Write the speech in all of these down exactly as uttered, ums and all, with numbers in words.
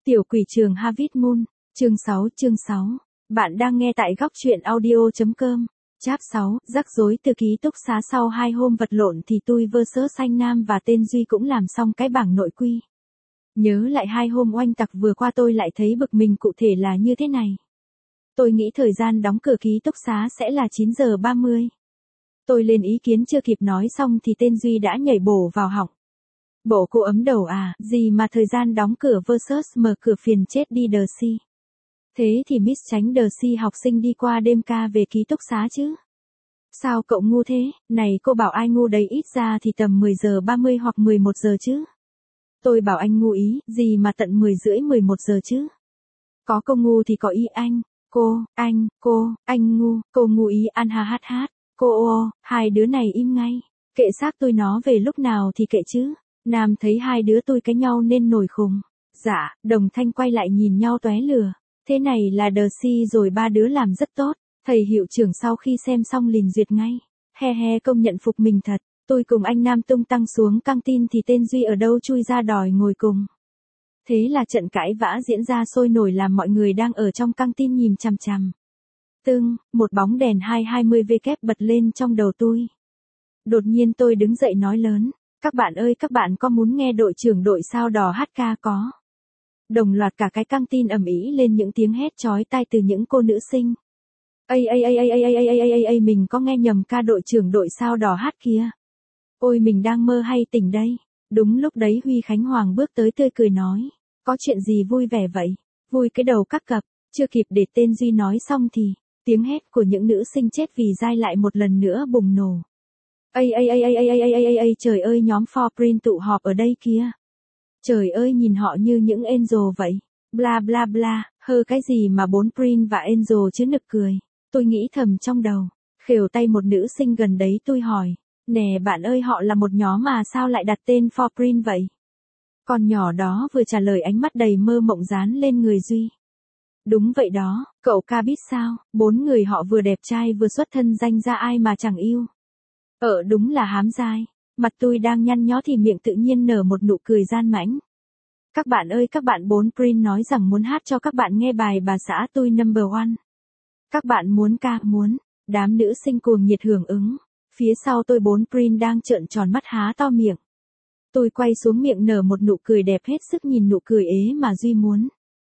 Tiểu quỷ trường Harvest Moon, chương sáu, chương sáu. Bạn đang nghe tại góc truyện audio.com. Chap sáu, rắc rối từ ký túc xá sau hai hôm vật lộn thì tôi versus anh Nam và tên Duy cũng làm xong cái bảng nội quy. Nhớ lại hai hôm oanh tạc vừa qua tôi lại thấy bực mình cụ thể là như thế này. Tôi nghĩ thời gian đóng cửa ký túc xá sẽ là chín giờ ba mươi. Tôi lên ý kiến chưa kịp nói xong thì tên Duy đã nhảy bổ vào họng. Bộ cô ấm đầu à, gì mà thời gian đóng cửa versus mở cửa phiền chết đi đờ si. Thế thì Miss tránh đờ si học sinh đi qua đêm ca về ký túc xá chứ. Sao cậu ngu thế, này cô bảo ai ngu đấy ít ra thì tầm mười giờ ba mươi hoặc mười một giờ chứ. Tôi bảo anh ngu ý, gì mà tận mười rưỡi mười một giờ chứ. Có cô ngu thì có ý anh, cô, anh, cô, anh ngu, cô ngu ý ăn ha hát hát, cô ô, hai đứa này im ngay, kệ xác tôi nó về lúc nào thì kệ chứ. Nam thấy hai đứa tôi cãi nhau nên nổi khùng. Dạ, Đồng Thanh quay lại nhìn nhau tóe lửa. Thế này là đờ si rồi ba đứa làm rất tốt. Thầy hiệu trưởng sau khi xem xong liền duyệt ngay. He he công nhận phục mình thật. Tôi cùng anh Nam tung tăng xuống căng tin thì tên Duy ở đâu chui ra đòi ngồi cùng. Thế là trận cãi vã diễn ra sôi nổi làm mọi người đang ở trong căng tin nhìn chằm chằm. Tưng, một bóng đèn hai hai mươi W bật lên trong đầu tôi. Đột nhiên tôi đứng dậy nói lớn. Các bạn ơi các bạn có muốn nghe đội trưởng đội sao đỏ hát ca có? Đồng loạt cả cái căng tin ầm ĩ lên những tiếng hét chói tai từ những cô nữ sinh. Ây ây ây ây ây ây ây ây ây ây mình có nghe nhầm ca đội trưởng đội sao đỏ hát kia. Ôi mình đang mơ hay tỉnh đây. Đúng lúc đấy Huy Khánh Hoàng bước tới tươi cười nói. Có chuyện gì vui vẻ vậy? Vui cái đầu các cặp. Chưa kịp để tên Duy nói xong thì tiếng hét của những nữ sinh chết vì dai lại một lần nữa bùng nổ. Ây ây ây ây ây ây ây ây ây trời ơi nhóm For Print tụ họp ở đây kia. Trời ơi nhìn họ như những angel vậy. Bla bla bla, hơ cái gì mà bốn Print và angel chứ nực cười. Tôi nghĩ thầm trong đầu. Khều tay một nữ sinh gần đấy tôi hỏi. Nè bạn ơi họ là một nhóm mà sao lại đặt tên For Print vậy? Con nhỏ đó vừa trả lời ánh mắt đầy mơ mộng dán lên người Duy. Đúng vậy đó, cậu ca biết sao, bốn người họ vừa đẹp trai vừa xuất thân danh ra ai mà chẳng yêu. Ờ đúng là hám dai. Mặt tôi đang nhăn nhó thì miệng tự nhiên nở một nụ cười gian mãnh. Các bạn ơi các bạn bốn Print nói rằng muốn hát cho các bạn nghe bài bà xã tôi number one. Các bạn muốn ca muốn. Đám nữ sinh cuồng nhiệt hưởng ứng. Phía sau tôi bốn Print đang trợn tròn mắt há to miệng. Tôi quay xuống miệng nở một nụ cười đẹp hết sức nhìn nụ cười ế mà Duy muốn.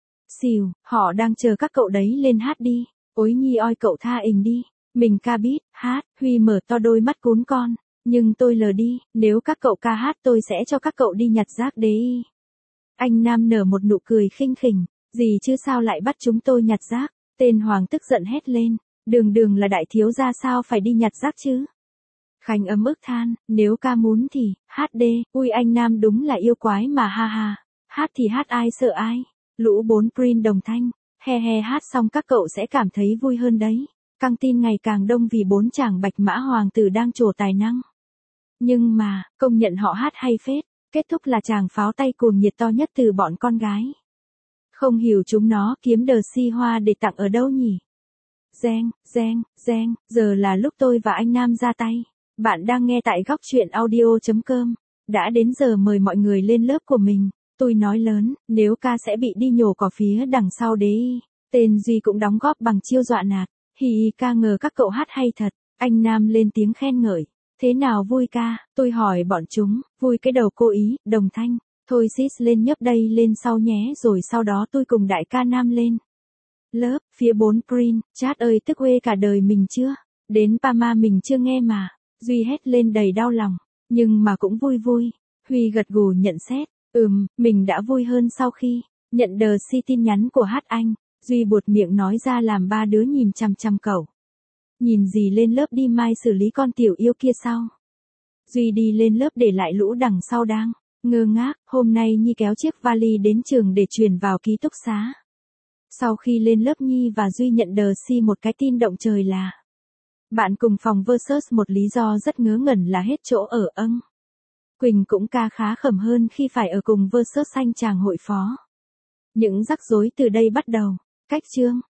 Xìu, họ đang chờ các cậu đấy lên hát đi. Ối nhi oi cậu tha ình đi. Mình ca biết, hát, Huy mở to đôi mắt cún con, nhưng tôi lờ đi, nếu các cậu ca hát tôi sẽ cho các cậu đi nhặt rác đấy. Anh Nam nở một nụ cười khinh khỉnh, gì chứ sao lại bắt chúng tôi nhặt rác, tên Hoàng tức giận hét lên, đường đường là đại thiếu gia sao phải đi nhặt rác chứ. Khánh ấm ức than, nếu ca muốn thì, hát đê, ui anh Nam đúng là yêu quái mà ha ha, hát thì hát ai sợ ai, lũ bốn Print Đồng Thanh, he he hát xong các cậu sẽ cảm thấy vui hơn đấy. Căng tin ngày càng đông vì bốn chàng bạch mã hoàng tử đang trổ tài năng. Nhưng mà, công nhận họ hát hay phết, kết thúc là chàng pháo tay cuồng nhiệt to nhất từ bọn con gái. Không hiểu chúng nó kiếm đờ si hoa để tặng ở đâu nhỉ? Reng, reng, reng, giờ là lúc tôi và anh Nam ra tay. Bạn đang nghe tại góc truyện audio.com. Đã đến giờ mời mọi người lên lớp của mình. Tôi nói lớn, nếu ca sẽ bị đi nhổ cỏ phía đằng sau đấy. Tên Duy cũng đóng góp bằng chiêu dọa nạt. Hì ca ngờ các cậu hát hay thật, anh Nam lên tiếng khen ngợi. Thế nào vui ca, tôi hỏi bọn chúng, vui cái đầu cô ý, Đồng Thanh. Thôi sis lên nhấp đây lên sau nhé rồi sau đó tôi cùng đại ca Nam lên. Lớp, phía bốn Print, chat ơi tức quê cả đời mình chưa, đến Pama mình chưa nghe mà. Duy hét lên đầy đau lòng, nhưng mà cũng vui vui. Huy gật gù nhận xét, ừm, mình đã vui hơn sau khi nhận đờ si tin nhắn của hát anh. Duy buột miệng nói ra làm ba đứa nhìn chằm chằm cậu. Nhìn gì lên lớp đi mai xử lý con tiểu yêu kia sau. Duy đi lên lớp để lại lũ đằng sau đang ngơ ngác, hôm nay Nhi kéo chiếc vali đến trường để chuyển vào ký túc xá. Sau khi lên lớp Nhi và Duy nhận đờ si một cái tin động trời là bạn cùng phòng versus một lý do rất ngớ ngẩn là hết chỗ ở âng. Quỳnh cũng ca khá khẩm hơn khi phải ở cùng versus anh chàng hội phó. Những rắc rối từ đây bắt đầu. Cách chương